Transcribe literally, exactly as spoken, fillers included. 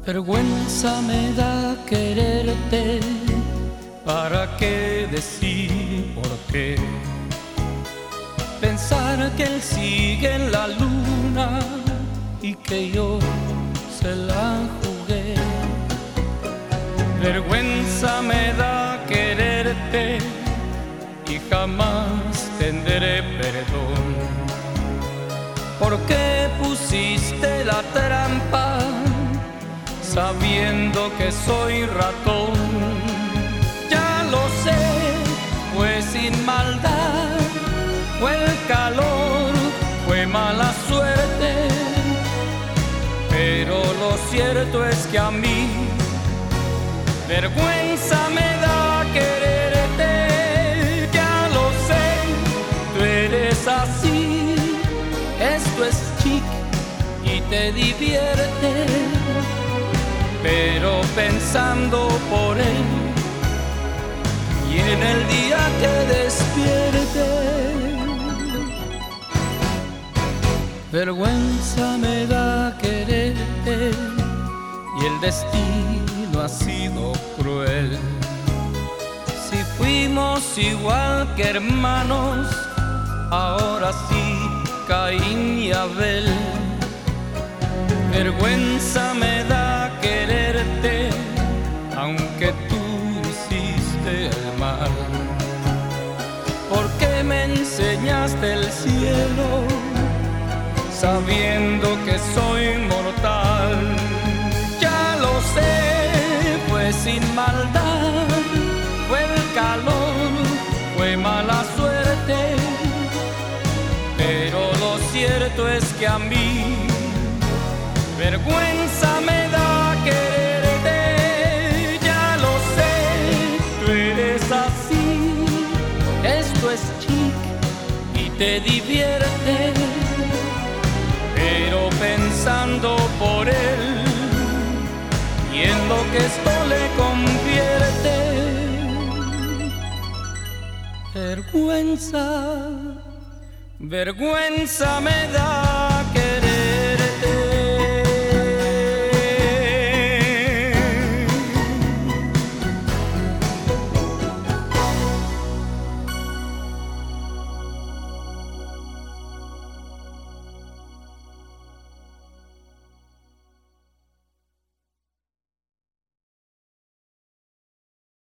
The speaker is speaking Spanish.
Vergüenza me da quererte, ¿para qué decir por qué? Pensar que él sigue en la luna y que yo se la jugué. Vergüenza me da quererte y jamás tendré perdón. ¿Por qué pusiste la trampa sabiendo que soy ratón? Ya lo sé, fue sin maldad, fue el calor, fue mala suerte, pero lo cierto es que a mí vergüenza me da quererte. Ya lo sé, tú eres así, esto es chic y te divierte, pero pensando por él y en el día que despierte, vergüenza me da quererte y el destino ha sido cruel. Si fuimos igual que hermanos, ahora sí Caín y Abel. Vergüenza me da quererte, aunque tú hiciste el mal. ¿Por qué me enseñaste el cielo, sabiendo que soy mortal? Ya lo sé, fue sin maldad, fue el calor, fue mala suerte, pero lo cierto es que a mí vergüenza me da quererte. Ya lo sé, tú eres así, esto es chic y te divierte, pero pensando por él y en lo que esto le convierte, vergüenza, vergüenza me da